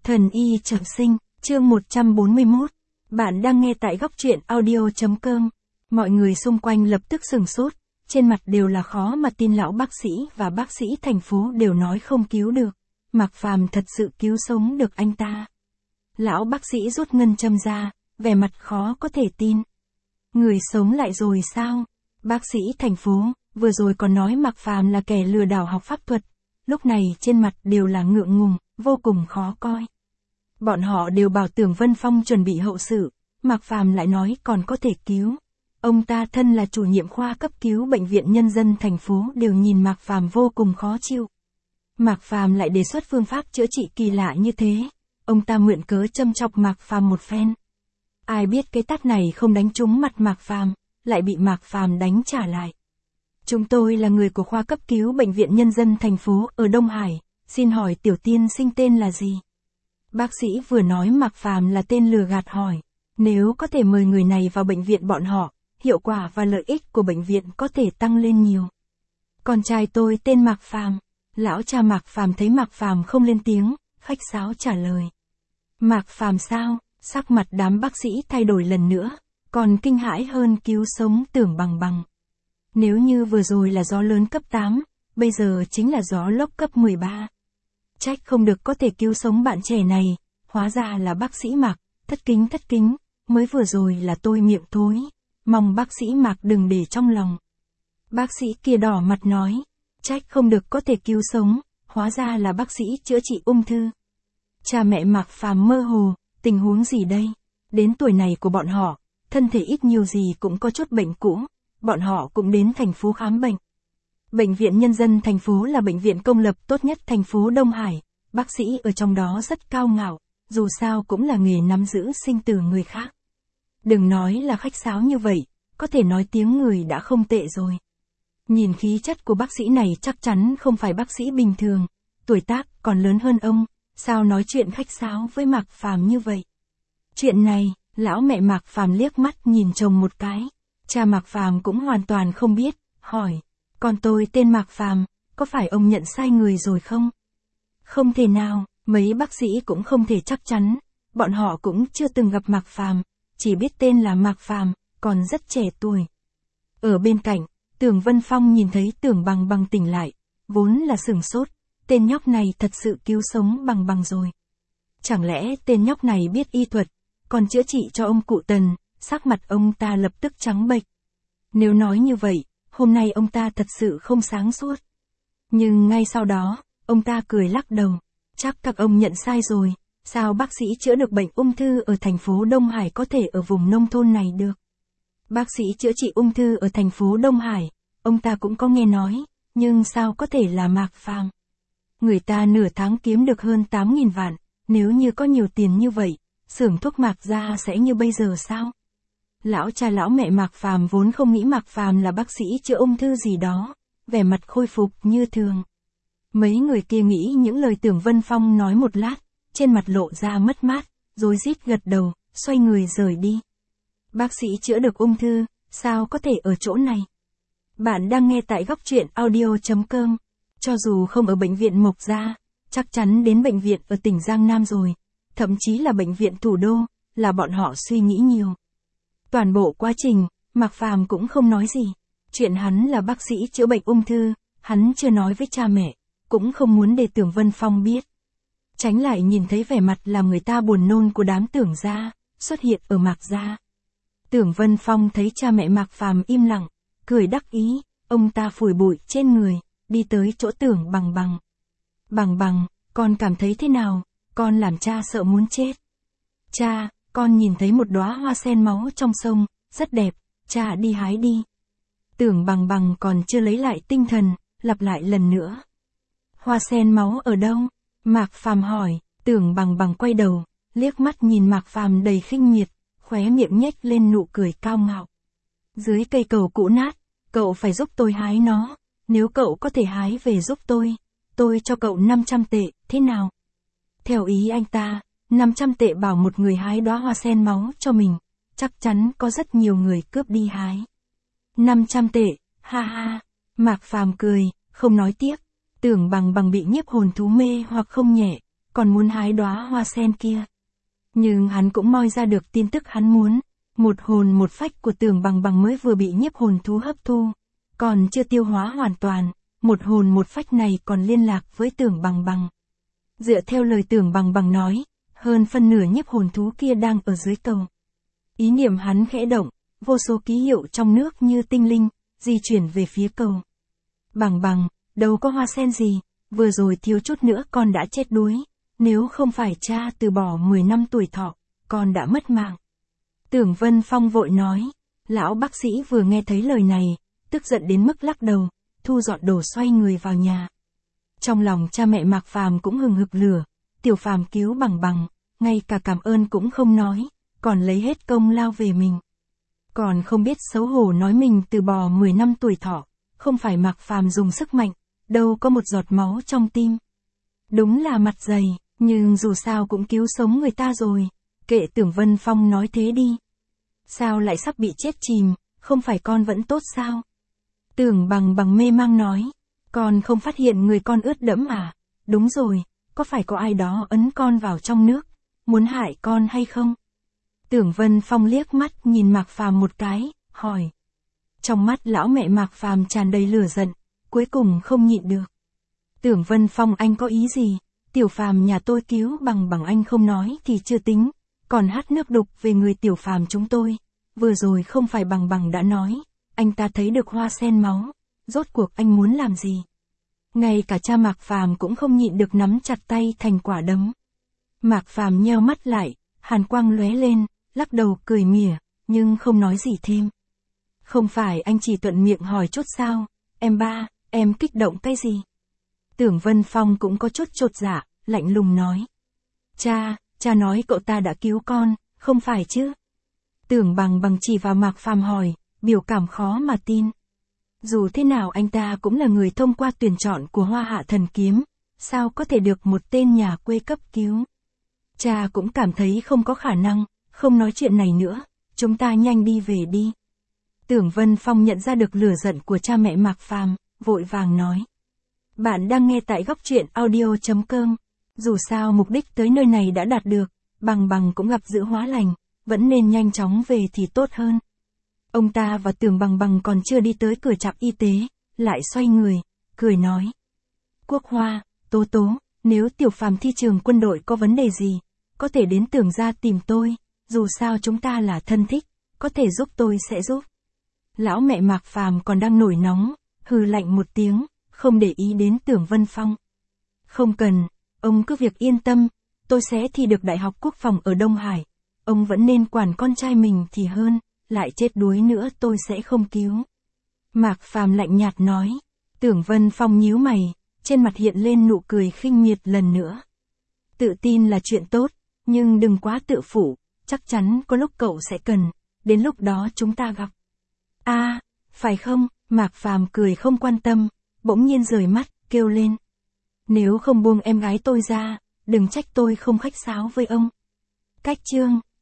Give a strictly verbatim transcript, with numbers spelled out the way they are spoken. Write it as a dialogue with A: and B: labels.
A: Thần y trọng sinh, chương một trăm bốn mươi mốt. Bạn đang nghe tại góc truyện audio chấm com. Mọi người xung quanh lập tức sửng sốt, trên mặt đều là khó mà tin lão bác sĩ và bác sĩ thành phố đều nói không cứu được. Mạc Phàm thật sự cứu sống được anh ta. Lão bác sĩ rút ngân châm ra, vẻ mặt khó có thể tin. Người sống lại rồi sao? Bác sĩ thành phố, vừa rồi còn nói Mạc Phàm là kẻ lừa đảo học pháp thuật, lúc này trên mặt đều là ngượng ngùng, vô cùng khó coi. Bọn họ đều bảo Tưởng Vân Phong chuẩn bị hậu sự, Mạc Phàm lại nói còn có thể cứu. Ông ta thân là chủ nhiệm khoa cấp cứu bệnh viện nhân dân thành phố đều nhìn Mạc Phàm vô cùng khó chịu. Mạc Phàm lại đề xuất phương pháp chữa trị kỳ lạ như thế, ông ta mượn cớ châm chọc Mạc Phàm một phen. Ai biết cái tát này không đánh trúng mặt Mạc Phàm, lại bị Mạc Phàm đánh trả lại. Chúng tôi là người của khoa cấp cứu bệnh viện nhân dân thành phố ở Đông Hải, xin hỏi tiểu tiên sinh tên là gì? Bác sĩ vừa nói Mạc Phàm là tên lừa gạt hỏi, nếu có thể mời người này vào bệnh viện bọn họ, hiệu quả và lợi ích của bệnh viện có thể tăng lên nhiều. Con trai tôi tên Mạc Phàm. Lão cha Mạc Phàm thấy Mạc Phàm không lên tiếng, khách sáo trả lời. Mạc Phàm sao? Sắc mặt đám bác sĩ thay đổi lần nữa, còn kinh hãi hơn cứu sống Tưởng Bằng Bằng. Nếu như vừa rồi là gió lớn cấp tám, bây giờ chính là gió lốc cấp mười ba. Trách không được có thể cứu sống bạn trẻ này, hóa ra là bác sĩ Mạc, thất kính thất kính, mới vừa rồi là tôi miệng thối, mong bác sĩ Mạc đừng để trong lòng. Bác sĩ kia đỏ mặt nói, trách không được có thể cứu sống, hóa ra là bác sĩ chữa trị ung thư. Cha mẹ Mạc Phàm mơ hồ, tình huống gì đây? Đến tuổi này của bọn họ, thân thể ít nhiều gì cũng có chút bệnh cũ, bọn họ cũng đến thành phố khám bệnh. Bệnh viện nhân dân thành phố là bệnh viện công lập tốt nhất thành phố Đông Hải, bác sĩ ở trong đó rất cao ngạo, dù sao cũng là nghề nắm giữ sinh tử người khác. Đừng nói là khách sáo như vậy, có thể nói tiếng người đã không tệ rồi. Nhìn khí chất của bác sĩ này chắc chắn không phải bác sĩ bình thường, tuổi tác còn lớn hơn ông, sao nói chuyện khách sáo với Mạc Phàm như vậy? Chuyện này, lão mẹ Mạc Phàm liếc mắt nhìn chồng một cái, cha Mạc Phàm cũng hoàn toàn không biết, hỏi, con tôi tên Mạc Phàm, có phải ông nhận sai người rồi không? Không thể nào, mấy bác sĩ cũng không thể chắc chắn, bọn họ cũng chưa từng gặp Mạc Phàm, chỉ biết tên là Mạc Phàm, còn rất trẻ tuổi. Ở bên cạnh, Tưởng Vân Phong nhìn thấy Tưởng Bằng Bằng tỉnh lại, vốn là sửng sốt, tên nhóc này thật sự cứu sống Bằng Bằng rồi. Chẳng lẽ tên nhóc này biết y thuật, còn chữa trị cho ông cụ Tần, sắc mặt ông ta lập tức trắng bệch. Nếu nói như vậy, hôm nay ông ta thật sự không sáng suốt. Nhưng ngay sau đó, ông ta cười lắc đầu, chắc các ông nhận sai rồi, sao bác sĩ chữa được bệnh ung thư ở thành phố Đông Hải có thể ở vùng nông thôn này được? Bác sĩ chữa trị ung thư ở thành phố Đông Hải, ông ta cũng có nghe nói, nhưng sao có thể là Mạc Phàm? Người ta nửa tháng kiếm được hơn tám nghìn vạn, nếu như có nhiều tiền như vậy, xưởng thuốc Mạc gia sẽ như bây giờ sao? Lão cha lão mẹ Mạc Phàm vốn không nghĩ Mạc Phàm là bác sĩ chữa ung thư gì đó, vẻ mặt khôi phục như thường. Mấy người kia nghĩ những lời Tưởng Vân Phong nói một lát, trên mặt lộ ra mất mát, rối rít gật đầu, xoay người rời đi. Bác sĩ chữa được ung thư, sao có thể ở chỗ này? Bạn đang nghe tại góc truyện audio chấm com. Cho dù không ở bệnh viện Mộc Gia, chắc chắn đến bệnh viện ở tỉnh Giang Nam rồi, thậm chí là bệnh viện thủ đô, là bọn họ suy nghĩ nhiều. Toàn bộ quá trình, Mạc Phàm cũng không nói gì. Chuyện hắn là bác sĩ chữa bệnh ung thư, hắn chưa nói với cha mẹ, cũng không muốn để Tưởng Vân Phong biết. Tránh lại nhìn thấy vẻ mặt làm người ta buồn nôn của đám Tưởng gia, xuất hiện ở Mạc Gia. Tưởng Vân Phong thấy cha mẹ Mạc Phàm im lặng, cười đắc ý, ông ta phủi bụi trên người, đi tới chỗ Tưởng Bằng Bằng. Bằng Bằng, con cảm thấy thế nào? Con làm cha sợ muốn chết. Cha, con nhìn thấy một đóa hoa sen máu trong sông, rất đẹp, cha đi hái đi. Tưởng Bằng Bằng còn chưa lấy lại tinh thần, lặp lại lần nữa. Hoa sen máu ở đâu? Mạc Phàm hỏi, Tưởng Bằng Bằng quay đầu, liếc mắt nhìn Mạc Phàm đầy khinh miệt, khóe miệng nhếch lên nụ cười cao ngạo. Dưới cây cầu cũ nát, cậu phải giúp tôi hái nó, nếu cậu có thể hái về giúp tôi, tôi cho cậu năm trăm tệ, thế nào? Theo ý anh ta, năm trăm tệ bảo một người hái đóa hoa sen máu cho mình, chắc chắn có rất nhiều người cướp đi hái. năm trăm tệ, ha ha, Mạc Phàm cười, không nói tiếp. Tưởng Bằng Bằng bị nhiếp hồn thú mê hoặc không nhẹ, còn muốn hái đóa hoa sen kia. Nhưng hắn cũng moi ra được tin tức hắn muốn, một hồn một phách của Tưởng Bằng Bằng mới vừa bị nhiếp hồn thú hấp thu, còn chưa tiêu hóa hoàn toàn, một hồn một phách này còn liên lạc với Tưởng Bằng Bằng. Dựa theo lời Tưởng Bằng Bằng nói, hơn phân nửa nhiếp hồn thú kia đang ở dưới cầu. Ý niệm hắn khẽ động, vô số ký hiệu trong nước như tinh linh, di chuyển về phía cầu. Bằng Bằng, đâu có hoa sen gì, vừa rồi thiếu chút nữa con đã chết đuối, nếu không phải cha từ bỏ mười năm tuổi thọ, con đã mất mạng. Tưởng Vân Phong vội nói, lão bác sĩ vừa nghe thấy lời này, tức giận đến mức lắc đầu, thu dọn đồ xoay người vào nhà. Trong lòng cha mẹ Mạc Phàm cũng hừng hực lửa, Tiểu Phàm cứu Bằng Bằng, ngay cả cảm ơn cũng không nói, còn lấy hết công lao về mình. Còn không biết xấu hổ nói mình từ bỏ mười năm tuổi thọ, không phải Mạc Phàm dùng sức mạnh, đâu có một giọt máu trong tim. Đúng là mặt dày, nhưng dù sao cũng cứu sống người ta rồi, kệ Tưởng Vân Phong nói thế đi. Sao lại sắp bị chết chìm, không phải con vẫn tốt sao? Tưởng Bằng Bằng mê mang nói, con không phát hiện người con ướt đẫm à? Đúng rồi, có phải có ai đó ấn con vào trong nước, muốn hại con hay không? Tưởng Vân Phong liếc mắt nhìn Mạc Phàm một cái, hỏi. Trong mắt lão mẹ Mạc Phàm tràn đầy lửa giận, cuối cùng không nhịn được. Tưởng Vân Phong anh có ý gì? Tiểu Phàm nhà tôi cứu Bằng Bằng anh không nói thì chưa tính, còn hát nước đục về người Tiểu Phàm chúng tôi. Vừa rồi không phải Bằng Bằng đã nói, anh ta thấy được hoa sen máu, rốt cuộc anh muốn làm gì? Ngay cả cha Mạc Phàm cũng không nhịn được nắm chặt tay thành quả đấm. Mạc Phàm nheo mắt lại, hàn quang lóe lên, lắc đầu cười mỉa, nhưng không nói gì thêm. Không phải anh chỉ thuận miệng hỏi chút sao, em ba, em kích động cái gì? Tưởng Vân Phong cũng có chút chột dạ, lạnh lùng nói. Cha, cha nói cậu ta đã cứu con, không phải chứ? Tưởng Bằng Bằng chỉ vào Mạc Phàm hỏi, biểu cảm khó mà tin. Dù thế nào anh ta cũng là người thông qua tuyển chọn của Hoa Hạ Thần Kiếm, sao có thể được một tên nhà quê cấp cứu? Cha cũng cảm thấy không có khả năng, không nói chuyện này nữa, chúng ta nhanh đi về đi. Tưởng Vân Phong nhận ra được lửa giận của cha mẹ Mạc Phàm, vội vàng nói. Bạn đang nghe tại góc truyện audio chấm com. Dù sao mục đích tới nơi này đã đạt được, Bằng Bằng cũng gặp dự hóa lành, vẫn nên nhanh chóng về thì tốt hơn. Ông ta và Tưởng Bằng Bằng còn chưa đi tới cửa trạm y tế, lại xoay người, cười nói. Quốc Hoa, Tố Tố, nếu Tiểu Phàm thi trường quân đội có vấn đề gì, có thể đến Tưởng gia tìm tôi, dù sao chúng ta là thân thích, có thể giúp tôi sẽ giúp. Lão mẹ Mạc Phàm còn đang nổi nóng, hừ lạnh một tiếng, không để ý đến Tưởng Vân Phong. Không cần, ông cứ việc yên tâm, tôi sẽ thi được Đại học Quốc phòng ở Đông Hải, ông vẫn nên quản con trai mình thì hơn, lại chết đuối nữa tôi sẽ không cứu. Mạc Phàm lạnh nhạt nói. Tưởng Vân Phong nhíu mày, trên mặt hiện lên nụ cười khinh miệt lần nữa. Tự tin là chuyện tốt, nhưng đừng quá tự phụ, chắc chắn có lúc cậu sẽ cần, đến lúc đó chúng ta gặp. A, à, phải không? Mạc Phàm cười không quan tâm, bỗng nhiên rời mắt, kêu lên. Nếu không buông em gái tôi ra, đừng trách tôi không khách sáo với ông. Cách chương